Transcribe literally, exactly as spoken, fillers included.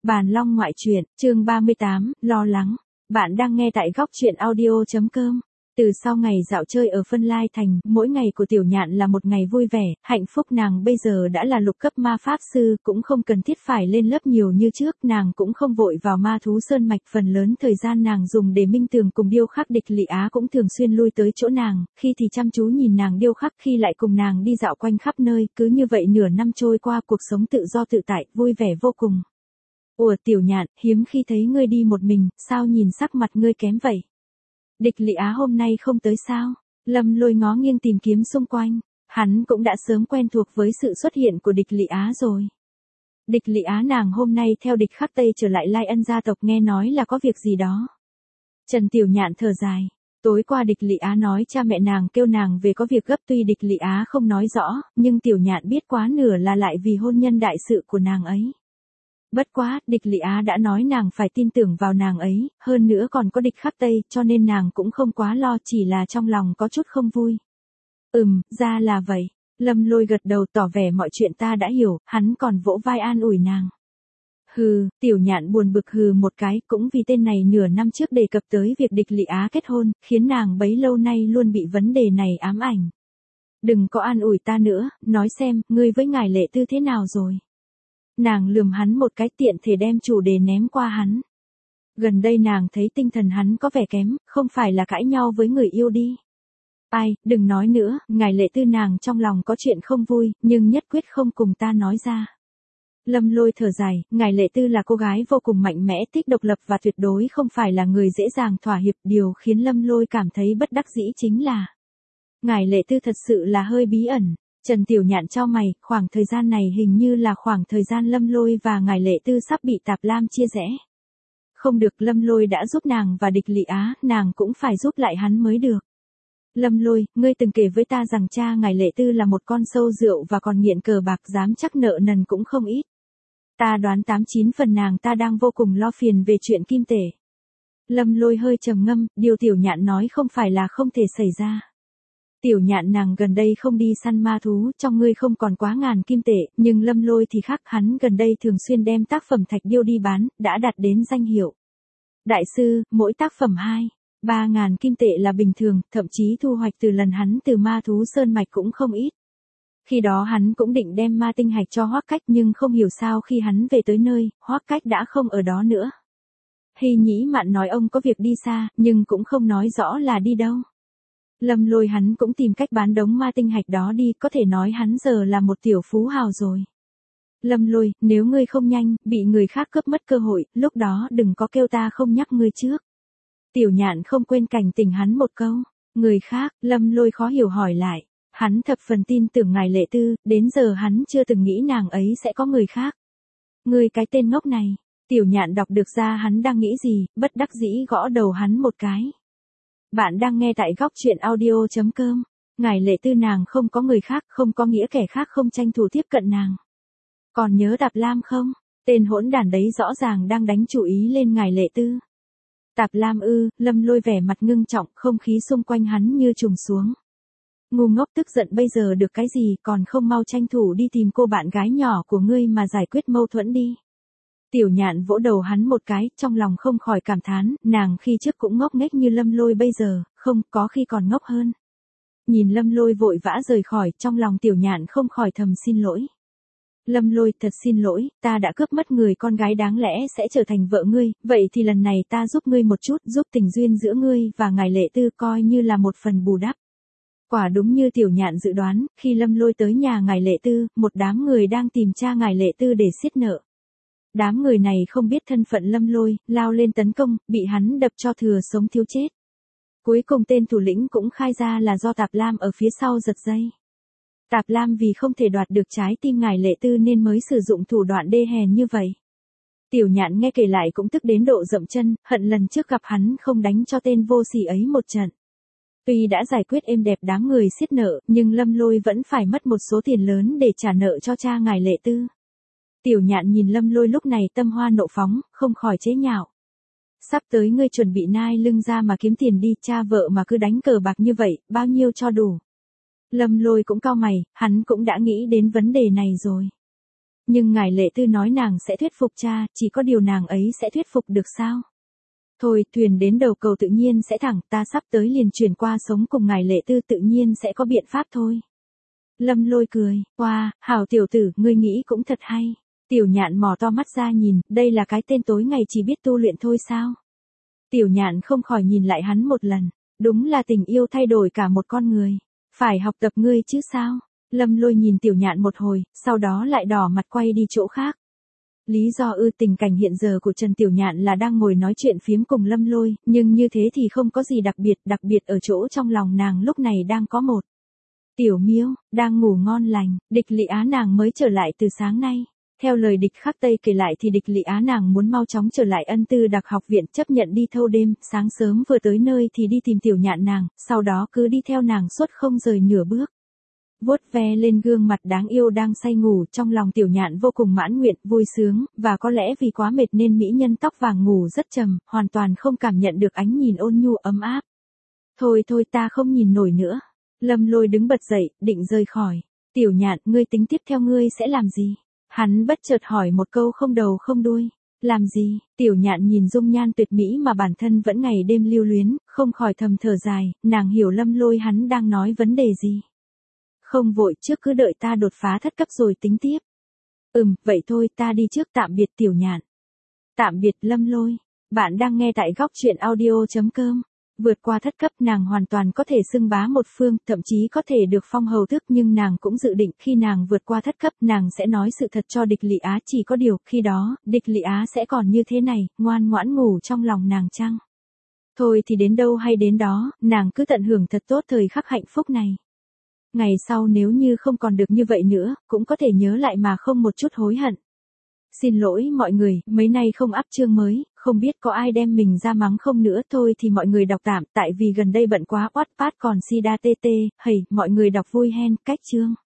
Bàn Long ngoại truyện, chương ba mươi tám, lo lắng. Bạn đang nghe tại góc truyện audio.com. Từ sau ngày dạo chơi ở Phân Lai Thành, mỗi ngày của Tiểu Nhạn là một ngày vui vẻ, hạnh phúc. Nàng bây giờ đã là lục cấp ma pháp sư, cũng không cần thiết phải lên lớp nhiều như trước, nàng cũng không vội vào ma thú sơn mạch. Phần lớn thời gian nàng dùng để minh tường cùng điêu khắc. Địch Lị Á cũng thường xuyên lui tới chỗ nàng, khi thì chăm chú nhìn nàng điêu khắc, khi lại cùng nàng đi dạo quanh khắp nơi. Cứ như vậy nửa năm trôi qua, cuộc sống tự do tự tại, vui vẻ vô cùng. Ủa Tiểu Nhạn, hiếm khi thấy ngươi đi một mình, sao nhìn sắc mặt ngươi kém vậy? Địch Lị Á hôm nay không tới sao? Lâm Lôi ngó nghiêng tìm kiếm xung quanh, hắn cũng đã sớm quen thuộc với sự xuất hiện của Địch Lị Á rồi. Địch Lị Á nàng hôm nay theo địch khắc Tây trở lại Lai Ân gia tộc, nghe nói là có việc gì đó. Trần Tiểu Nhạn thở dài, tối qua Địch Lị Á nói cha mẹ nàng kêu nàng về có việc gấp, tuy Địch Lị Á không nói rõ, nhưng Tiểu Nhạn biết quá nửa là lại vì hôn nhân đại sự của nàng ấy. Bất quá, Địch Lị Á đã nói nàng phải tin tưởng vào nàng ấy, hơn nữa còn có địch khắc Tây, cho nên nàng cũng không quá lo, chỉ là trong lòng có chút không vui. Ừm, ra là vậy. Lâm Lôi gật đầu tỏ vẻ mọi chuyện ta đã hiểu, hắn còn vỗ vai an ủi nàng. Hừ, Tiểu Nhạn buồn bực hừ một cái, cũng vì tên này nửa năm trước đề cập tới việc Địch Lị Á kết hôn, khiến nàng bấy lâu nay luôn bị vấn đề này ám ảnh. Đừng có an ủi ta nữa, nói xem, ngươi với ngài Lệ Tư thế nào rồi? Nàng lườm hắn một cái, tiện thể đem chủ đề ném qua hắn. Gần đây nàng thấy tinh thần hắn có vẻ kém, không phải là cãi nhau với người yêu đi. Ai, đừng nói nữa, ngài Lệ Tư nàng trong lòng có chuyện không vui, nhưng nhất quyết không cùng ta nói ra. Lâm Lôi thở dài, ngài Lệ Tư là cô gái vô cùng mạnh mẽ, thích độc lập và tuyệt đối không phải là người dễ dàng thỏa hiệp. Điều khiến Lâm Lôi cảm thấy bất đắc dĩ chính là ngài Lệ Tư thật sự là hơi bí ẩn. Trần Tiểu Nhạn chau mày, khoảng thời gian này hình như là khoảng thời gian Lâm Lôi và ngài Lệ Tư sắp bị Tạp Lam chia rẽ. Không được, Lâm Lôi đã giúp nàng và Địch Lị Á, nàng cũng phải giúp lại hắn mới được. Lâm Lôi, ngươi từng kể với ta rằng cha ngài Lệ Tư là một con sâu rượu và còn nghiện cờ bạc, dám chắc nợ nần cũng không ít. Ta đoán tám chín phần nàng ta đang vô cùng lo phiền về chuyện kim tể. Lâm Lôi hơi trầm ngâm, điều Tiểu Nhạn nói không phải là không thể xảy ra. Tiểu Nhạn nàng gần đây không đi săn ma thú, trong ngươi không còn quá ngàn kim tệ, nhưng Lâm Lôi thì khác, hắn gần đây thường xuyên đem tác phẩm thạch điêu đi bán, đã đạt đến danh hiệu đại sư, mỗi tác phẩm hai, ba ngàn kim tệ là bình thường, thậm chí thu hoạch từ lần hắn từ ma thú sơn mạch cũng không ít. Khi đó hắn cũng định đem ma tinh hạch cho Hoắc Cách, nhưng không hiểu sao khi hắn về tới nơi, Hoắc Cách đã không ở đó nữa. Hy Nhĩ Mạn nói ông có việc đi xa, nhưng cũng không nói rõ là đi đâu. Lâm Lôi hắn cũng tìm cách bán đống ma tinh hạch đó đi, có thể nói hắn giờ là một tiểu phú hào rồi. Lâm Lôi, nếu ngươi không nhanh, bị người khác cướp mất cơ hội, lúc đó đừng có kêu ta không nhắc ngươi trước. Tiểu Nhạn không quên cảnh tỉnh hắn một câu. Người khác, Lâm Lôi khó hiểu hỏi lại. Hắn thập phần tin tưởng ngài Lệ Tư, đến giờ hắn chưa từng nghĩ nàng ấy sẽ có người khác. Ngươi cái tên ngốc này. Tiểu Nhạn đọc được ra hắn đang nghĩ gì, bất đắc dĩ gõ đầu hắn một cái. Bạn đang nghe tại góc truyện audio.com. Ngài Lệ Tư nàng không có người khác, không có nghĩa kẻ khác không tranh thủ tiếp cận nàng. Còn nhớ Tạp Lam không? Tên hỗn đản đấy rõ ràng đang đánh chú ý lên ngài Lệ Tư. Tạp Lam ư? Lâm Lôi vẻ mặt ngưng trọng, không khí xung quanh hắn như trùng xuống. Ngu ngốc, tức giận bây giờ được cái gì, còn không mau tranh thủ đi tìm cô bạn gái nhỏ của ngươi mà giải quyết mâu thuẫn đi. Tiểu Nhạn vỗ đầu hắn một cái, trong lòng không khỏi cảm thán, nàng khi trước cũng ngốc nghếch như Lâm Lôi bây giờ, không, có khi còn ngốc hơn. Nhìn Lâm Lôi vội vã rời khỏi, trong lòng Tiểu Nhạn không khỏi thầm xin lỗi. Lâm Lôi, thật xin lỗi, ta đã cướp mất người con gái đáng lẽ sẽ trở thành vợ ngươi, vậy thì lần này ta giúp ngươi một chút, giúp tình duyên giữa ngươi và ngài Lệ Tư coi như là một phần bù đắp. Quả đúng như Tiểu Nhạn dự đoán, khi Lâm Lôi tới nhà ngài Lệ Tư, một đám người đang tìm cha ngài Lệ Tư để xiết nợ. Đám người này không biết thân phận Lâm Lôi, lao lên tấn công, bị hắn đập cho thừa sống thiếu chết. Cuối cùng tên thủ lĩnh cũng khai ra là do Tạp Lam ở phía sau giật dây. Tạp Lam vì không thể đoạt được trái tim ngài Lệ Tư nên mới sử dụng thủ đoạn đê hèn như vậy. Tiểu Nhạn nghe kể lại cũng tức đến độ dậm chân, hận lần trước gặp hắn không đánh cho tên vô sỉ ấy một trận. Tuy đã giải quyết êm đẹp đám người xiết nợ, nhưng Lâm Lôi vẫn phải mất một số tiền lớn để trả nợ cho cha ngài Lệ Tư. Tiểu Nhạn nhìn Lâm Lôi lúc này tâm hoa nộ phóng, không khỏi chế nhạo. Sắp tới ngươi chuẩn bị nai lưng ra mà kiếm tiền đi, cha vợ mà cứ đánh cờ bạc như vậy, bao nhiêu cho đủ. Lâm Lôi cũng cau mày, hắn cũng đã nghĩ đến vấn đề này rồi. Nhưng ngài Lệ Tư nói nàng sẽ thuyết phục cha, chỉ có điều nàng ấy sẽ thuyết phục được sao? Thôi, thuyền đến đầu cầu tự nhiên sẽ thẳng, ta sắp tới liền chuyển qua sống cùng ngài Lệ Tư tự nhiên sẽ có biện pháp thôi. Lâm Lôi cười, wow, hảo tiểu tử, ngươi nghĩ cũng thật hay. Tiểu Nhạn mò to mắt ra nhìn, đây là cái tên tối ngày chỉ biết tu luyện thôi sao? Tiểu Nhạn không khỏi nhìn lại hắn một lần, đúng là tình yêu thay đổi cả một con người. Phải học tập ngươi chứ sao? Lâm Lôi nhìn Tiểu Nhạn một hồi, sau đó lại đỏ mặt quay đi chỗ khác. Lý do ư tình cảnh hiện giờ của Trần Tiểu Nhạn là đang ngồi nói chuyện phiếm cùng Lâm Lôi, nhưng như thế thì không có gì đặc biệt, đặc biệt ở chỗ trong lòng nàng lúc này đang có một Tiểu Miêu, đang ngủ ngon lành, Địch Lị Á nàng mới trở lại từ sáng nay. Theo lời Địch Khắc Tây kể lại thì Địch Lị Á nàng muốn mau chóng trở lại Ân Tư Đặc học viện chấp nhận đi thâu đêm, sáng sớm vừa tới nơi thì đi tìm Tiểu Nhạn nàng, sau đó cứ đi theo nàng suốt không rời nửa bước. Vuốt ve lên gương mặt đáng yêu đang say ngủ, trong lòng Tiểu Nhạn vô cùng mãn nguyện, vui sướng, và có lẽ vì quá mệt nên mỹ nhân tóc vàng ngủ rất trầm, hoàn toàn không cảm nhận được ánh nhìn ôn nhu ấm áp. Thôi thôi ta không nhìn nổi nữa. Lâm Lôi đứng bật dậy, định rời khỏi. Tiểu Nhạn, ngươi tính tiếp theo ngươi sẽ làm gì? Hắn bất chợt hỏi một câu không đầu không đuôi. Làm gì? Tiểu Nhạn nhìn dung nhan tuyệt mỹ mà bản thân vẫn ngày đêm lưu luyến, không khỏi thầm thở dài, nàng hiểu Lâm Lôi hắn đang nói vấn đề gì. Không vội, trước cứ đợi ta đột phá thất cấp rồi tính tiếp. Ừm, vậy thôi ta đi trước, tạm biệt Tiểu Nhạn. Tạm biệt Lâm Lôi. Bạn đang nghe tại góc truyện audio chấm com. Vượt qua thất cấp nàng hoàn toàn có thể xưng bá một phương, thậm chí có thể được phong hầu tước, nhưng nàng cũng dự định khi nàng vượt qua thất cấp nàng sẽ nói sự thật cho Địch Lị Á, chỉ có điều khi đó, Địch Lị Á sẽ còn như thế này, ngoan ngoãn ngủ trong lòng nàng chăng? Thôi thì đến đâu hay đến đó, nàng cứ tận hưởng thật tốt thời khắc hạnh phúc này. Ngày sau nếu như không còn được như vậy nữa, cũng có thể nhớ lại mà không một chút hối hận. Xin lỗi mọi người, mấy nay không up chương mới, không biết có ai đem mình ra mắng không nữa, thôi thì mọi người đọc tạm, tại vì gần đây bận quá. Wattpad còn sida tê tê, hầy, mọi người đọc vui hen, cách chương.